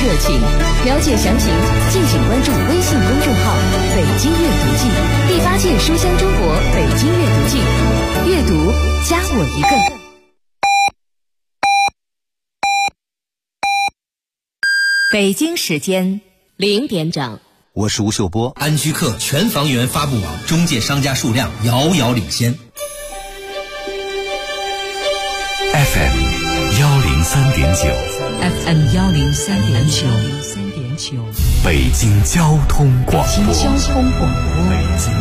热情。了解详情，敬请关注微信公众号“北京阅读季”第8届书香中国北京阅读季，阅读加我一个。北京时间0点整， 我是吴秀波。 安居客全房源发布网中介商家数量遥遥领先。 FM 103.9 FM 103.9， 北京交通广播。 北京交通广播，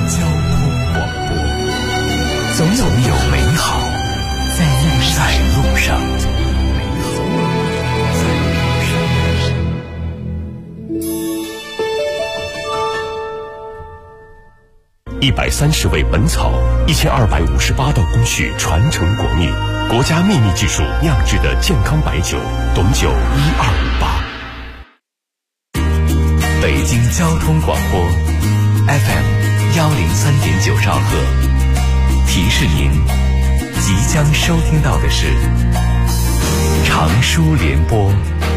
总有美好在路上。130味本草，1258道工序传承国秘，国家秘密技术酿制的健康白酒，董酒1258。北京交通广播 FM 103.9兆赫，提示您即将收听到的是长书联播。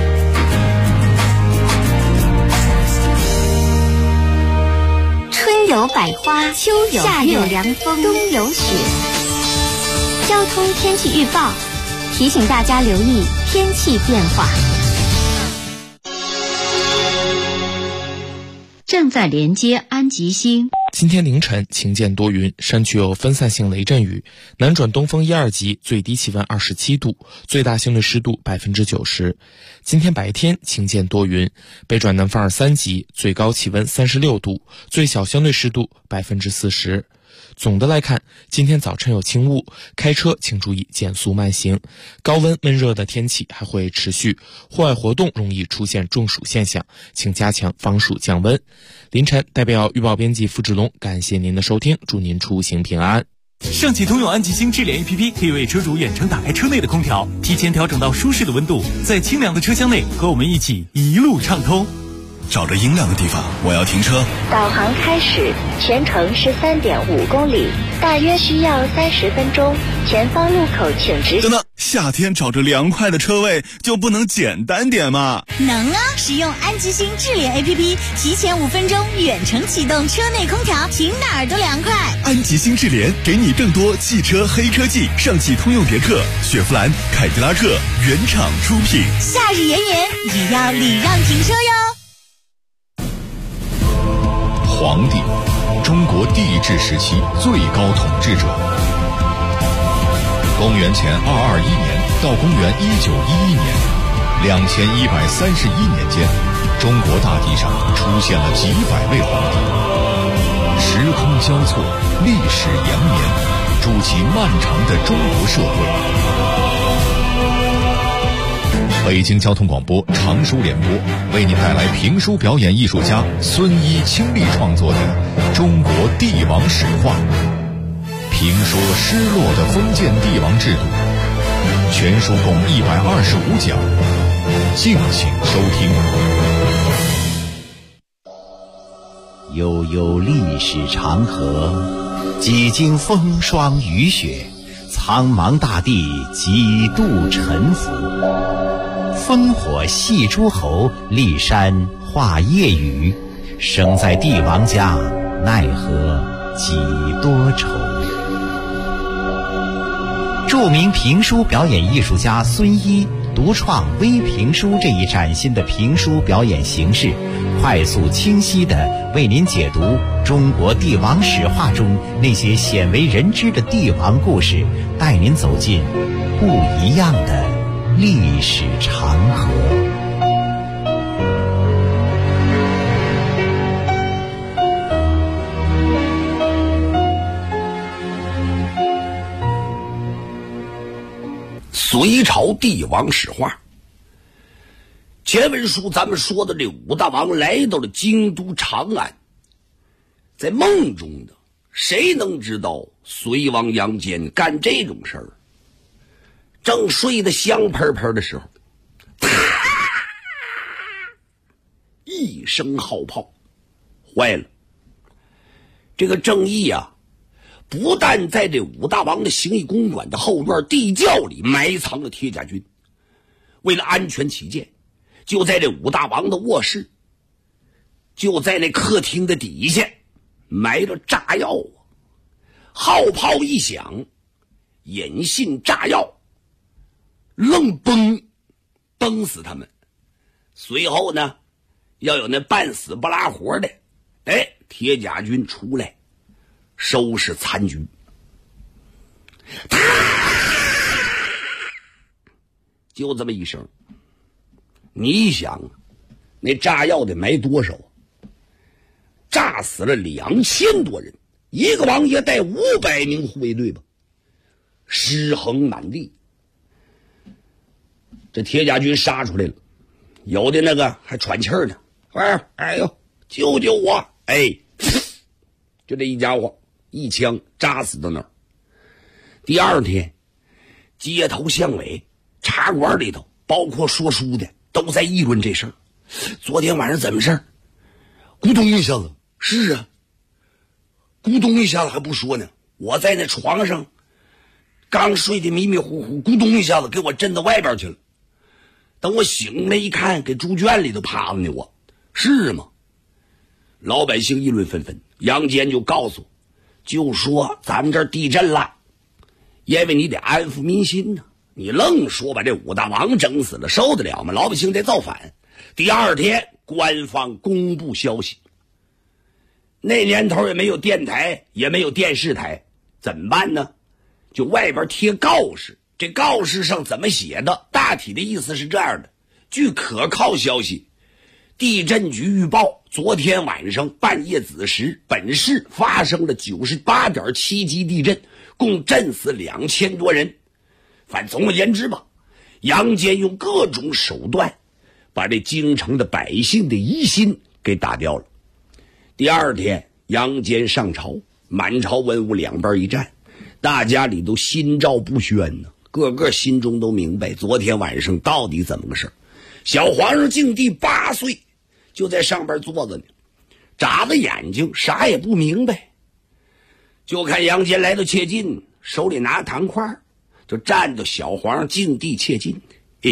春有百花，秋有夏有凉风，冬有雪。交通天气预报提醒大家留意天气变化。 正在连接安吉星。 今天凌晨晴间多云，山区有分散性雷阵雨，南转东风1、2级，最低气温27度，最大相对湿度90%。今天白天晴间多云，北转南风2、3级，最高气温36度，最小相对湿度40%。总的来看，今天早晨有轻雾，开车请注意减速慢行。高温闷热的天气还会持续，户外活动容易出现中暑现象，请加强防暑降温。凌晨代表预报编辑付志龙，感谢您的收听，祝您出行平安。 上汽通用安吉星智联 APP 可以为车主远程打开车内的空调，提前调整到舒适的温度，在清凉的车厢内和我们一起一路畅通。 找着阴凉的地方，我要停车。 导航开始，全程是3.5公里，大约需要30分钟。前方路口请直。 等等，夏天找着凉快的车位就不能简单点吗？ 能啊！使用安吉星智联 APP， 提前5分钟远程启动车内空调，停哪儿都凉快。 安吉星智联给你更多汽车黑科技，上汽通用别克、雪佛兰、凯迪拉克原厂出品。 夏日炎炎，也要礼让停车哟。 皇帝，中国帝制时期最高统治者。公元前221年到公元1911年，2131年间，中国大地上出现了几百位皇帝。时空交错，历史延绵，筑起漫长的中国社会。北京交通广播长书联播为您带来评书表演艺术家孙一倾力创作的《中国帝王史话》，评说失落的封建帝王制度。全书共125讲，敬请收听。 悠悠历史长河，几经风霜雨雪，苍茫大地几度沉浮。烽火戏诸侯，骊山画夜雨，生在帝王家，奈何几多愁。著名评书表演艺术家孙一独创微评书这一崭新的评书表演形式，快速清晰地为您解读中国帝王史话中那些鲜为人知的帝王故事，带您走进不一样的历史长河。 隋朝帝王史话。前文书咱们说的这武大王来到了京都长安，在梦中的谁能知道隋王杨坚干这种事儿？正睡得香喷喷的时候，一声号炮，坏了！这个郑义啊，不但在这武大王的行义公馆的后院地窖里埋藏了铁甲军，为了安全起见， 就在这武大王的卧室，就在那客厅的底下埋着炸药啊！号炮一响，引信炸药，愣崩死他们。随后呢，要有那半死不拉活的，铁甲军出来收拾残局。就这么一声，你一想，那炸药得埋多少啊？炸死了2000多人，一个王爷带500名护卫队吧，尸横满地。这铁甲军杀出来了，有的那个还喘气儿呢，哎呦，救救我！就这一家伙一枪扎死到那儿。第二天，街头巷尾、茶馆里头，包括说书的都在议论这事儿。昨天晚上怎么事儿？咕咚一下子，是啊，咕咚一下子还不说呢，我在那床上刚睡得迷迷糊糊，咕咚一下子给我震到外边去了。等我醒来一看，给猪圈里头趴着呢，我是吗？老百姓议论纷纷，杨坚就告诉，就说咱们这儿地震了，因为你得安抚民心呢，你愣说把这武大王整死了，受得了吗？老百姓得造反。第二天，官方公布消息，那年头也没有电台，也没有电视台，怎么办呢？就外边贴告示，这告示上怎么写的？大体的意思是这样的：据可靠消息，地震局预报，昨天晚上半夜子时，本市发生了98.7级地震，共震死2000多人。反总而言之吧，杨坚用各种手段把这京城的百姓的疑心给打掉了。第二天，杨坚上朝，满朝文武两边一站，大家里都心照不宣呢，个个心中都明白昨天晚上到底怎么个事。小皇上敬帝8岁，就在上边坐着呢，眨着眼睛，啥也不明白。就看杨坚来到切近，手里拿糖块，就站到小皇上敬帝切近。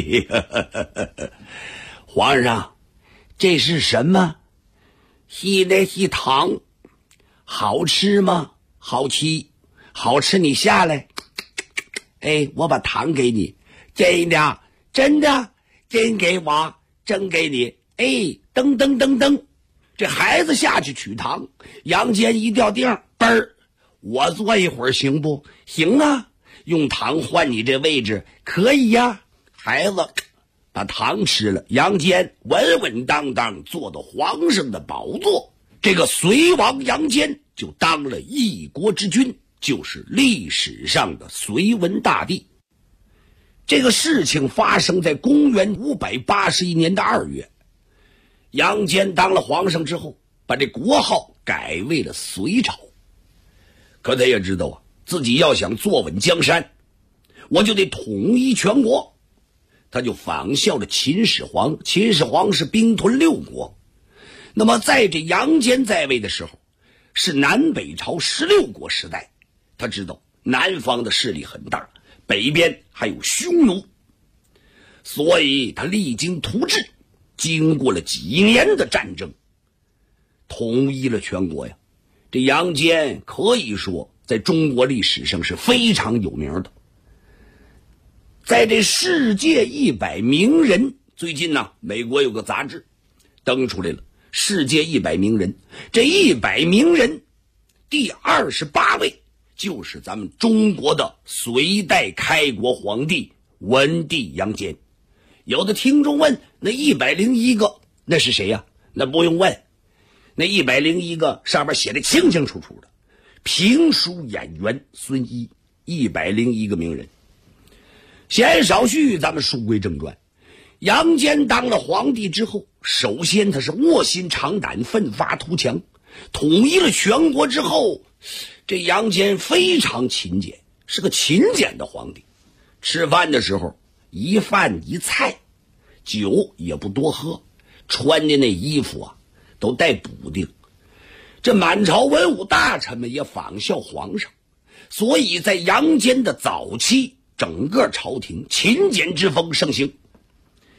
皇上，这是什么？一糖，好吃吗？好吃，好吃你下来。我把糖给你，真的，真的，真给我，真给你。噔噔噔噔，这孩子下去取糖，杨坚一掉腚，嘣儿，我坐一会儿行不行啊？用糖换你这位置可以呀。孩子把糖吃了，杨坚稳稳当当坐到皇上的宝座，这个隋王杨坚就当了一国之君，就是历史上的隋文大帝。这个事情发生在公元581年的2月，杨坚当了皇上之后，把这国号改为了隋朝。可他也知道啊，自己要想坐稳江山，我就得统一全国。他就仿效了秦始皇，秦始皇是兵屯6国。那么在这杨坚在位的时候，是南北朝16国时代。他知道南方的势力很大，北边还有匈奴，所以他励精图治，经过了几年的战争，统一了全国呀。这杨坚可以说在中国历史上是非常有名的。在这世界100名人，最近呢，美国有个杂志登出来了，世界100名人，这100名人第28位就是咱们中国的隋代开国皇帝文帝杨坚。有的听众问，那101个那是谁呀？那不用问，那101个上面写的清清楚楚的，评书演员孙一，101个名人。闲言少叙，咱们书归正传。杨坚当了皇帝之后，首先他是卧薪尝胆，奋发图强。统一了全国之后，这杨坚非常勤俭，是个勤俭的皇帝。吃饭的时候一饭一菜，酒也不多喝，穿的那衣服啊都带补丁。这满朝文武大臣们也仿效皇上，所以在杨坚的早期，整个朝廷勤俭之风盛行。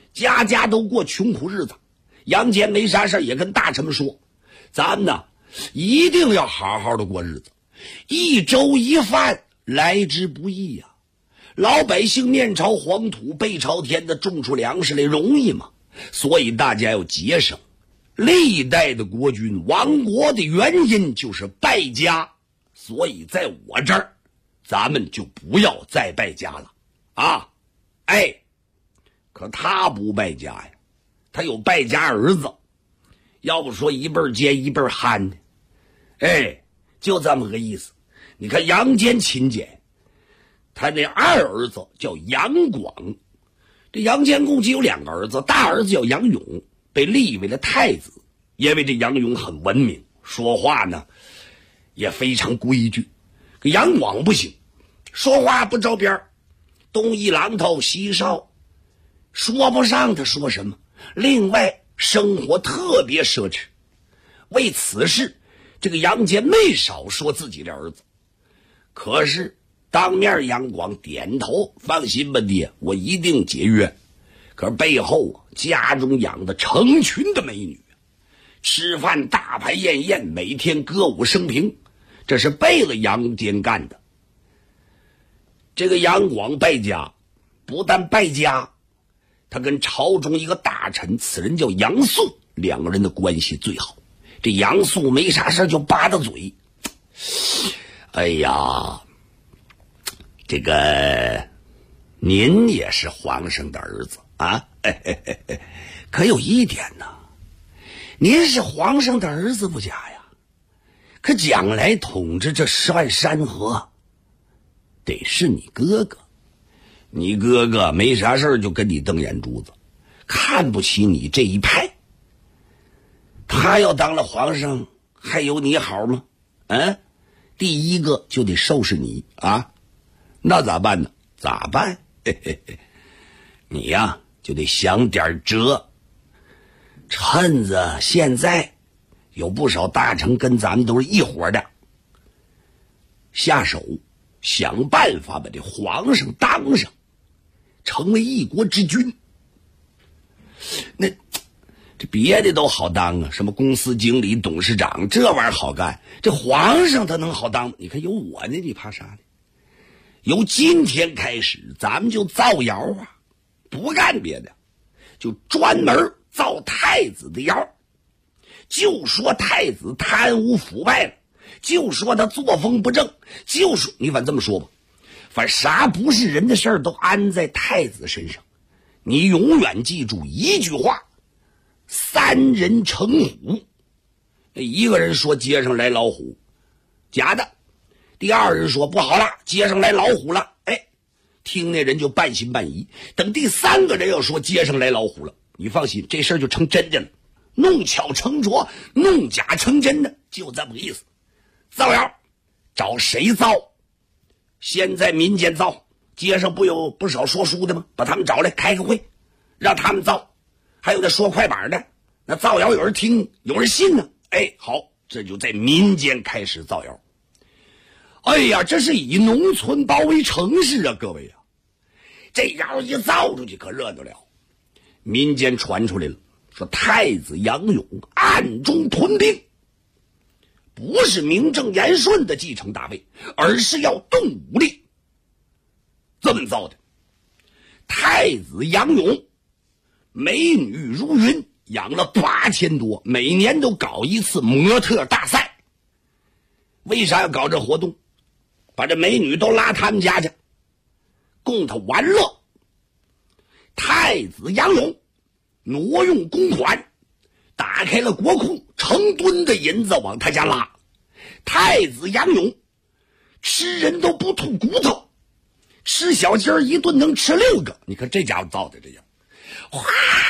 家家都过穷苦日子。杨坚没啥事也跟大臣们说，咱们呢一定要好好的过日子，一粥一饭来之不易呀。老百姓面朝黄土背朝天的种出粮食来容易吗？所以大家要节省。历代的国君亡国的原因就是败家，所以在我这儿咱们就不要再败家了啊！哎，可他不败家呀，他有败家儿子，要不说一辈接一辈憨呢。哎，就这么个意思。你看杨坚勤俭，他那二儿子叫杨广，这杨坚共计有2个儿子，大儿子叫杨勇，被立为了太子。因为这杨勇很文明，说话呢也非常规矩。可杨广不行，说话不着边，东一榔头西一哨，说不上他说什么。另外生活特别奢侈，为此事这个杨坚没少说自己的儿子。可是当面杨广点头，放心吧爹，我一定节约。可是背后家中养的成群的美女，吃饭大排宴宴，每天歌舞升平，这是背了杨坚干的。这个杨广败家，不但败家，他跟朝中一个大臣，此人叫杨素，2个人的关系最好。这杨素没啥事就扒着嘴，哎呀，这个您也是皇上的儿子啊，可有一点呢，您是皇上的儿子不假呀，可将来统治这10万山河得是你哥哥。你哥哥没啥事就跟你瞪眼珠子，看不起你这一派。他要当了皇上还有你好吗？第一个就得收拾你啊。那咋办呢？咋办？你呀就得想点辙。趁着现在有不少大臣跟咱们都是一伙的，下手想办法把这皇上当上，成为一国之君。那这别的都好当啊，什么公司经理、董事长，这玩意儿好干。这皇上他能好当吗？你看有我呢，你怕啥呢？由今天开始，咱们就造谣啊，不干别的，就专门造太子的谣，就说太子贪污腐败了，就说他作风不正，就说你反正这么说吧，反正啥不是人的事儿都安在太子身上。你永远记住一句话：3人成虎。一个人说街上来老虎，假的；第二人说不好了，街上来老虎了，听那人就半信半疑。等第3个人要说街上来老虎了，你放心，这事儿就成真的了。弄巧成拙，弄假成真的，就这么个意思。造谣，找谁造？现在民间造，街上不有不少说书的吗？把他们找来开个会，让他们造。还有那说快板的，那造谣有人听，有人信呢。好，这就在民间开始造谣。哎呀，这是以农村包围城市啊，各位啊！这谣一造出去可热闹了，民间传出来了，说太子杨勇暗中屯兵，不是名正言顺的继承大位，而是要动武力。这么造的。太子杨勇美女如云，养了8000多，每年都搞一次模特大赛。为啥要搞这活动？把这美女都拉他们家去，供他玩乐。太子杨勇挪用公款，打开了国库，成吨的银子往他家拉。太子杨勇吃人都不吐骨头，吃小鸡儿一顿能吃6个。你看这家伙造的这样，哗！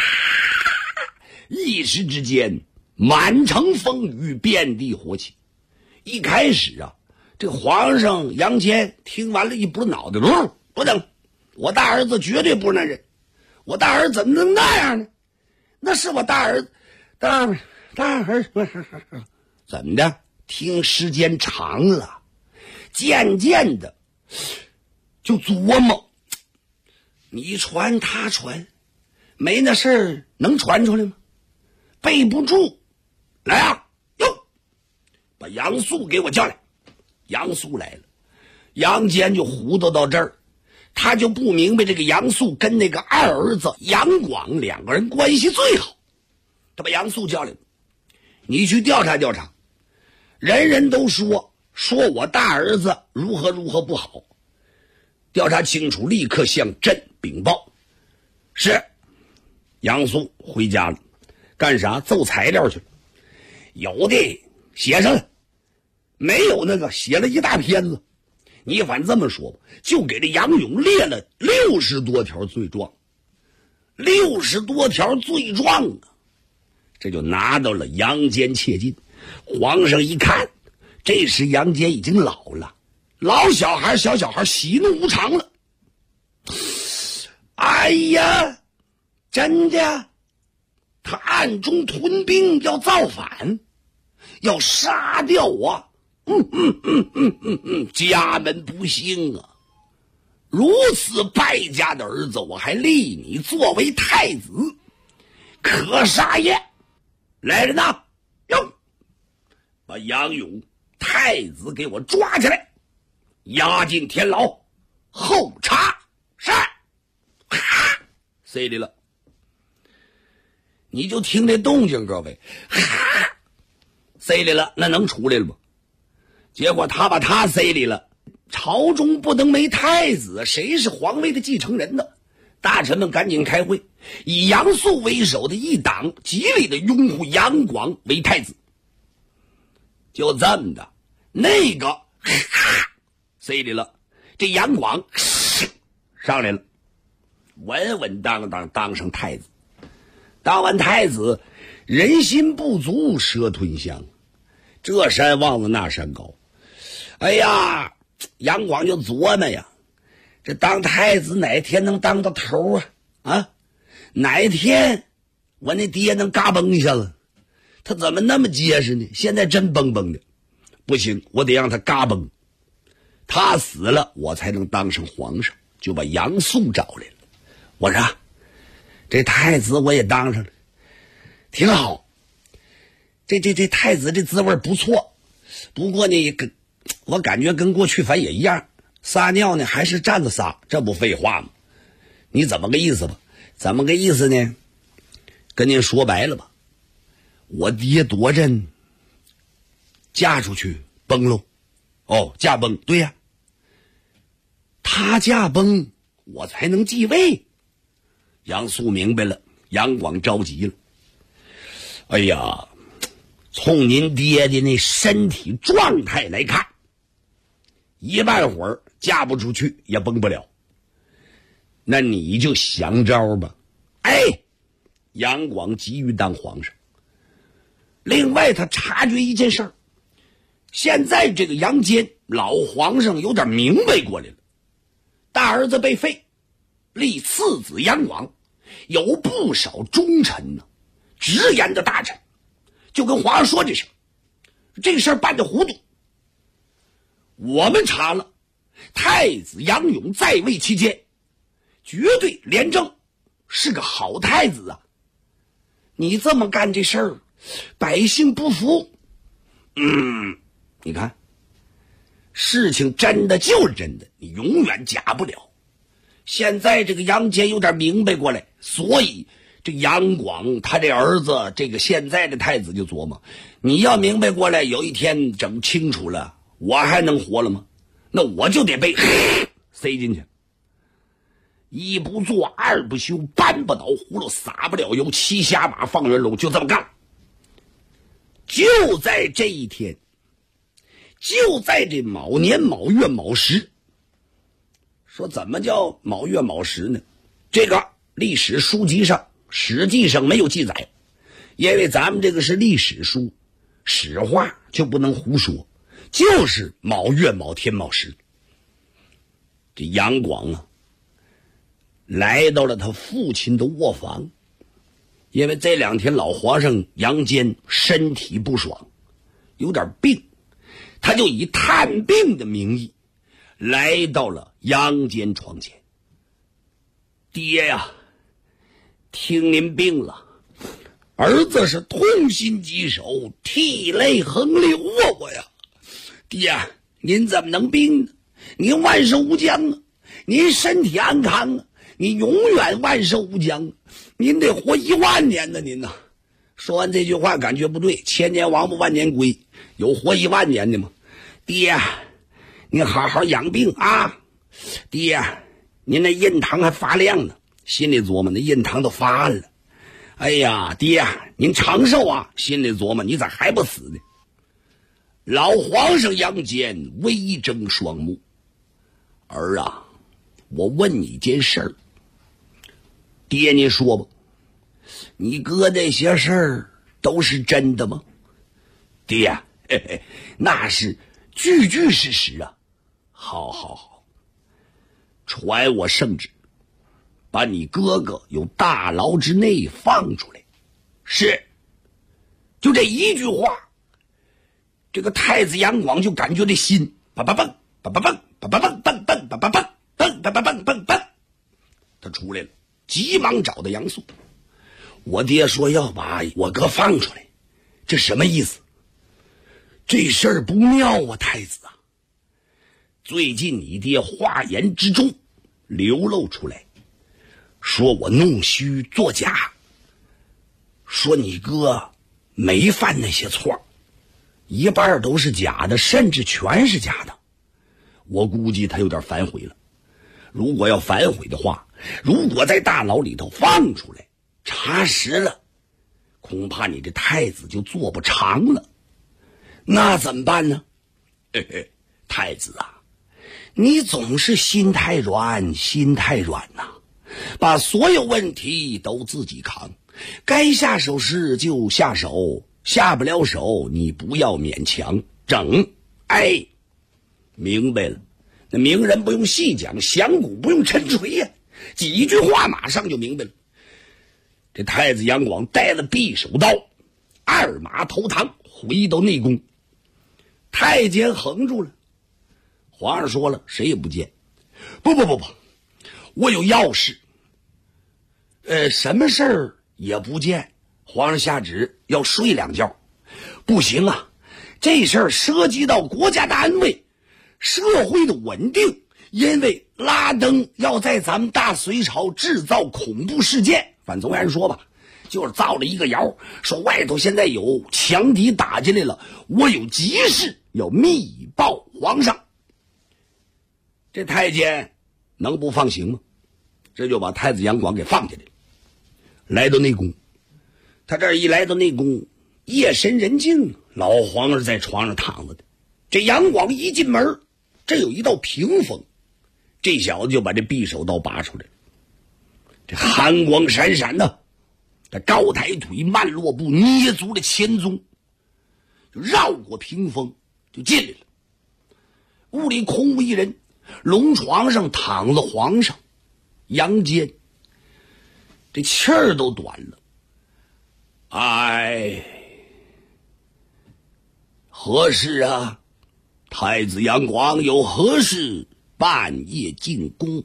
一时之间，满城风雨，遍地火起。一开始啊，这皇上杨坚听完了一拨脑袋，不能，我大儿子绝对不是那人，我大儿子怎么能那样呢？那是我大儿子，大儿子怎么的？听时间长了，渐渐的就琢磨，你传他传， 没那事儿能传出来吗？背不住，来啊，哟，把杨素给我叫来。杨素来了，杨坚就糊涂到这儿，他就不明白这个杨素跟那个二儿子杨广两个人关系最好。他把杨素叫来，你去调查调查，人人都说我大儿子如何如何不好，调查清楚，立刻向朕禀报。是。杨素回家了，干啥？奏材料去了。有的写上了，没有那个写了一大篇子。你反正这么说吧，就给这杨勇列了60多条罪状，60多条罪状啊！这就拿到了杨坚切近。皇上一看，这时杨坚已经老了，老小孩小小孩喜怒无常了。哎呀，真的，他暗中屯兵要造反，要杀掉我。家门不幸啊！如此败家的儿子，我还立你作为太子，可杀也！来人呐，哟，把杨勇太子给我抓起来，押进天牢，候查。是，哈，塞里了。你就听这动静，各位，哈，塞里了，那能出来了吗？结果他把他塞里了，朝中不能没太子，谁是皇位的继承人呢？大臣们赶紧开会，以杨素为首的一党极力的拥护杨广为太子。就这么的，那个塞里了，这杨广上来了，稳稳当当当上太子。当完太子，人心不足蛇吞象，这山望着那山高。哎呀，杨广就琢磨呀，这当太子哪天能当到头啊？啊，哪天我那爹能嘎嘣一下子？他怎么那么结实呢？现在真嘣嘣的，不行，我得让他嘎嘣。他死了，我才能当上皇上。就把杨素找来了。我说，这太子我也当上了，挺好。这太子这滋味不错，不过呢，我感觉跟过去反也一样，撒尿呢还是站着撒，这不废话吗？你怎么个意思吧？怎么个意思呢？跟您说白了吧，我爹夺阵嫁出去崩喽。哦，驾崩，对呀，他驾崩我才能继位。杨素明白了，杨广着急了。哎呀，从您爹的那身体状态来看，一半会儿嫁不出去也崩不了，那你就想招吧。哎，杨广急于当皇上。另外他察觉一件事儿，现在这个杨坚老皇上有点明白过来了，大儿子被废，立次子杨广，有不少忠臣呢，直言的大臣就跟皇上说这事儿办得糊涂。我们查了，太子杨勇在位期间绝对廉政，是个好太子啊。你这么干这事儿，百姓不服。你看，事情真的就是真的，你永远假不了。现在这个杨坚有点明白过来，所以这杨广他这儿子，这个现在的太子就琢磨，你要明白过来，有一天整清楚了，我还能活了吗？那我就得被塞进去。一不做二不休，搬不倒葫芦撒不了油，骑瞎马放人龙，就这么干。就在这一天，就在这卯年卯月卯时，说怎么叫卯月卯时呢？这个历史书籍上实际上没有记载，因为咱们这个是历史书，史话就不能胡说，就是卯月卯天卯时。这杨广啊，来到了他父亲的卧房，因为这两天老皇上杨坚身体不爽，有点病，他就以探病的名义来到了杨坚床前。爹呀， 听您病了，儿子是痛心疾首，涕泪横流啊！我呀，爹，您怎么能病呢？您万寿无疆啊！您身体安康啊！你永远万寿无疆，您得活10000年呢！您呐，说完这句话感觉不对，千年王八万年龟，有活10000年的吗？爹，您好好养病啊！爹，您那印堂还发亮呢，心里琢磨那印堂都发暗了。哎呀，爹，您长寿啊！心里琢磨你咋还不死呢？老皇上杨坚微睁双目，儿啊，我问你一件事儿。爹，您说吧，你哥那些事儿都是真的吗？爹，嘿嘿，那是句句事实啊。好好好，传我圣旨，把你哥哥由大牢之内放出来。是，就这一句话，这个太子杨广就感觉这心叭叭蹦叭叭蹦叭叭蹦蹦蹦叭叭蹦蹦叭叭蹦蹦蹦，他出来了，急忙找到杨素。我爹说要把我哥放出来，这什么意思？这事儿不妙啊，太子啊！最近你爹话言之中流露出来，说我弄虚作假，说你哥没犯那些错，一半都是假的，甚至全是假的。我估计他有点反悔了。如果要反悔的话，如果在大牢里头放出来查实了，恐怕你这太子就做不长了。那怎么办呢？嘿嘿，太子啊，你总是心太软呐，把所有问题都自己扛，该下手时就下手，下不了手你不要勉强整。哎，明白了。那明人不用细讲，响鼓不用抻锤呀，几句话马上就明白了。这太子杨广带了匕首刀，二马投堂，回到内宫。太监横住了，皇上说了，谁也不见。不，我有要事。什么事儿也不见。皇上下旨要睡2觉。不行啊，这事儿涉及到国家的安危，社会的稳定，因为拉登要在咱们大隋朝制造恐怖事件。反总而言说吧，就是造了一个谣，说外头现在有强敌打进来了，我有急事要密报皇上。这太监能不放行吗？这就把太子杨广给放下来了。来到内宫，他这一来到内宫，夜深人静，老皇上在床上躺着的。这杨广一进门，这有一道屏风，这小子就把这匕首刀拔出来了。这寒光闪闪的，他高抬腿，慢落步，捏足了前宗，就绕过屏风就进来了。屋里空无一人，龙床上躺着皇上杨坚，这气儿都短了。哎，何事啊？太子杨广有何事半夜进宫？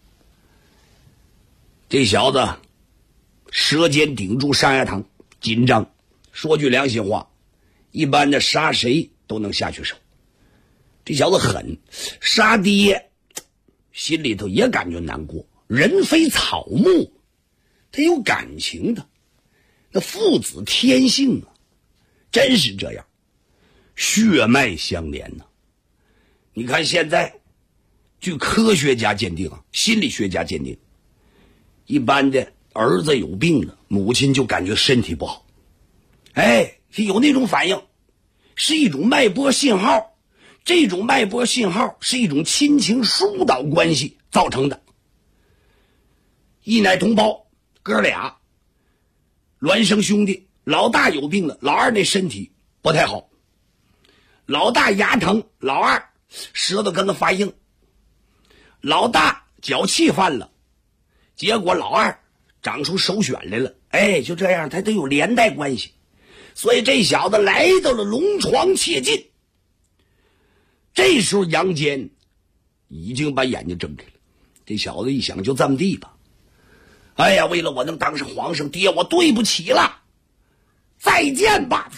这小子舌尖顶住上牙膛，紧张。说句良心话，一般的杀谁都能下去手，这小子狠，杀爹心里头也感觉难过。人非草木，他有感情的，那父子天性啊，真是这样，血脉相连呢。你看现在据科学家鉴定啊，心理学家鉴定，一般的儿子有病了，母亲就感觉身体不好，有那种反应，是一种脉搏信号。这种脉搏信号是一种亲情疏导关系造成的。一奶同胞哥俩孪生兄弟，老大有病了，老二那身体不太好，老大牙疼，老二舌头跟个发硬，老大脚气犯了，结果老二长出首选来了。就这样，他都有连带关系。所以这小子来到了龙床切近。这时候杨坚已经把眼睛睁开了。这小子一想，就这么地吧， 哎呀，为了我能当上皇上，爹，我对不起了，再见吧。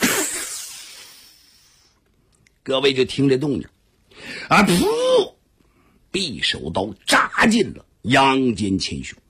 各位就听这动静啊，噗，匕首刀扎进了杨坚前胸，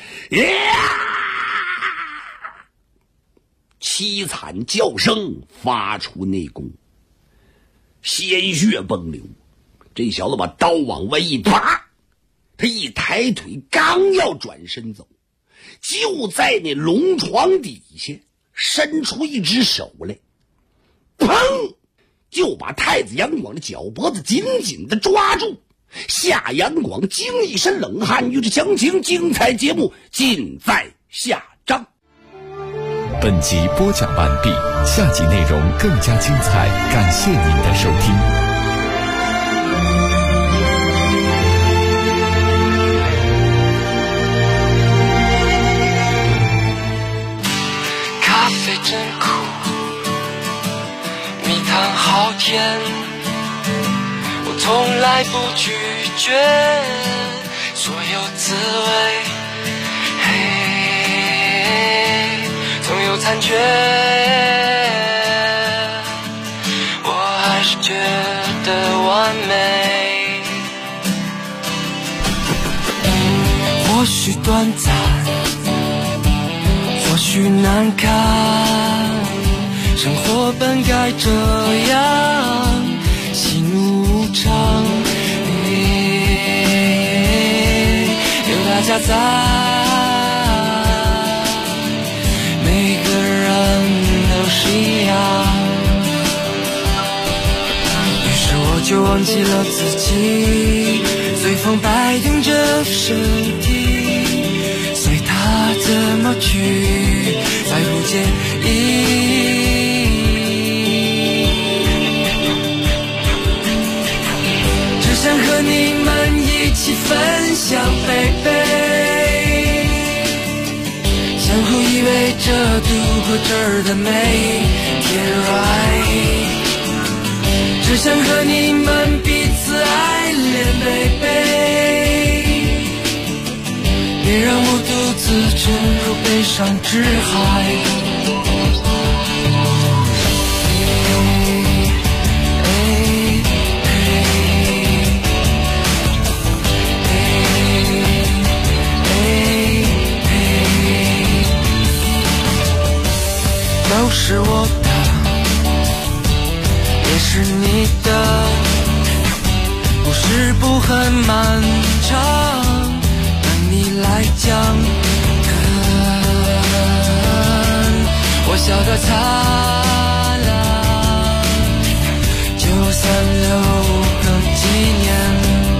凄惨叫声发出内宫，鲜血崩流。这小子把刀往外一拔，他一抬腿刚要转身走，就在那龙床底下伸出一只手来，砰，就把太子杨广的脚脖子紧紧地抓住。夏杨广惊一身冷汗。与之详情，精彩节目尽在下章。 本集播讲完毕，下集内容更加精彩，感谢您的收听。 咖啡真苦，蜜糖好甜，我从来不拒绝所有滋味，总有残缺，我还是觉得完美。或许短暂，或许难堪，生活本该这样，喜怒无常，有大家在，每个人都是一样。于是我就忘记了自己，随风摆动着身体，随它怎么去，再不介意。只想和你们一起分享baby，相互依偎着度过这儿的每一天 right， 只想和你们彼此爱恋 baby， 别让我独自沉入悲伤之海。都是我的，也是你的，故事不很漫长，等你来讲。我笑得灿烂，就算留个纪念。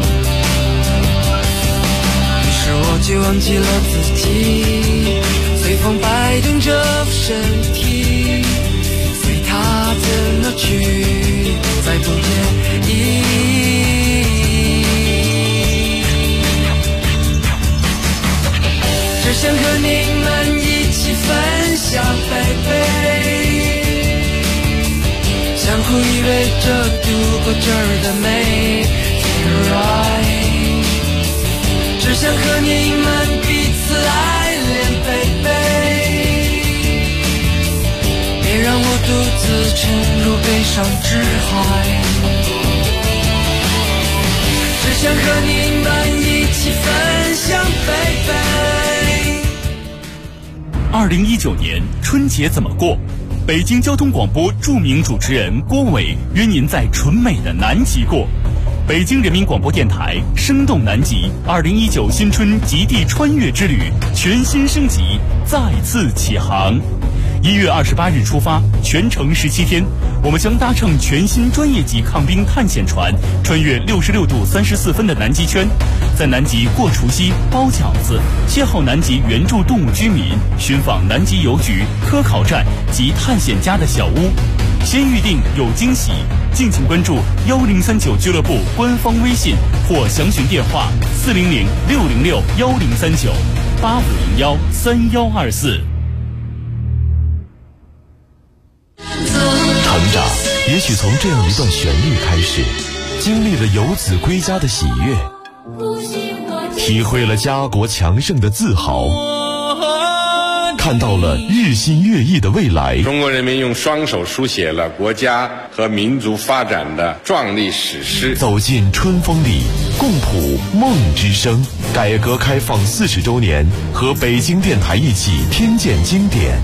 于是我就忘记了自己，随风摆动着身体，随它怎么去，再不介意。只想和你们一起分享baby，相互依偎着度过这儿的每天 right， 只想和你们彼此爱恋baby， 别让我独自沉入悲伤之海，只想和你们一起分享baby。 2019年春节怎么过？北京交通广播著名主持人郭伟约您在纯美的南极过。北京人民广播电台生动南极2019新春极地穿越之旅全新升级，再次起航。1月28日出发，全程17天，我们将搭乘全新专业级抗冰探险船，穿越66度34分的南极圈，在南极过除夕、包饺子，邂逅南极原住动物居民，寻访南极邮局、科考站及探险家的小屋。先预定有惊喜，敬请关注1039俱乐部官方微信或详询电话400-606-1039-8501-3124。 成长也许从这样一段旋律开始，经历了游子归家的喜悦，体会了家国强盛的自豪。 看到了日新月异的未来。 中国人民用双手书写了国家和民族发展的壮丽史诗。 走进春风里，共谱梦之声。改革开放40周年，和北京电台一起听见经典，